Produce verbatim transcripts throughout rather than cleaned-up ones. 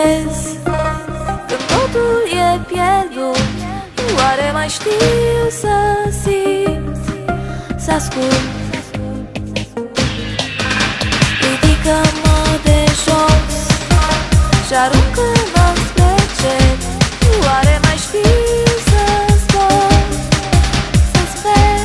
visez când totul e pierdut. Oare mai știu să simt, să ascult? Ridică-mă de jos și aruncă-mă spre cer. Oare mai știu să zbor, să sper?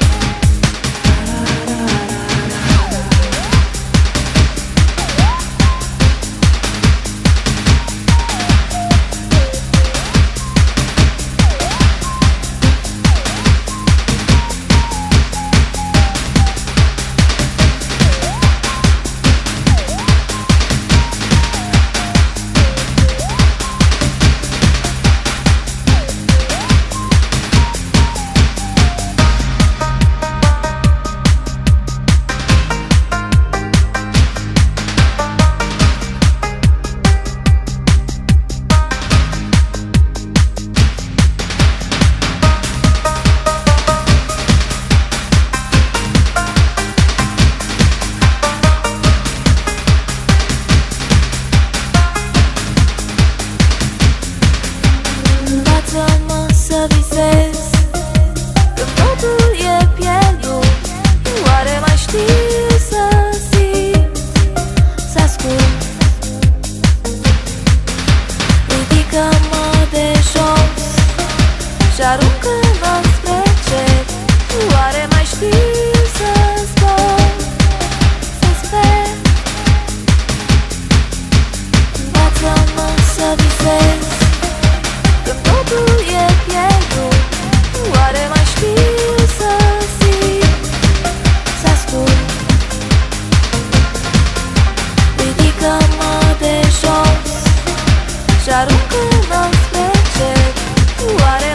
Învață-mă să visez când totul e pierdut. Oare mai știu să simt, să ascult? Ridică-mă de jos și aruncă-mă spre cer. Oare mai știu să zbor, să sper? Învață-mă să visez când totul e pierdut. Oare mai știu să simt, să ascult? Ridică-mă de jos și aruncă-mă spre cer. Oare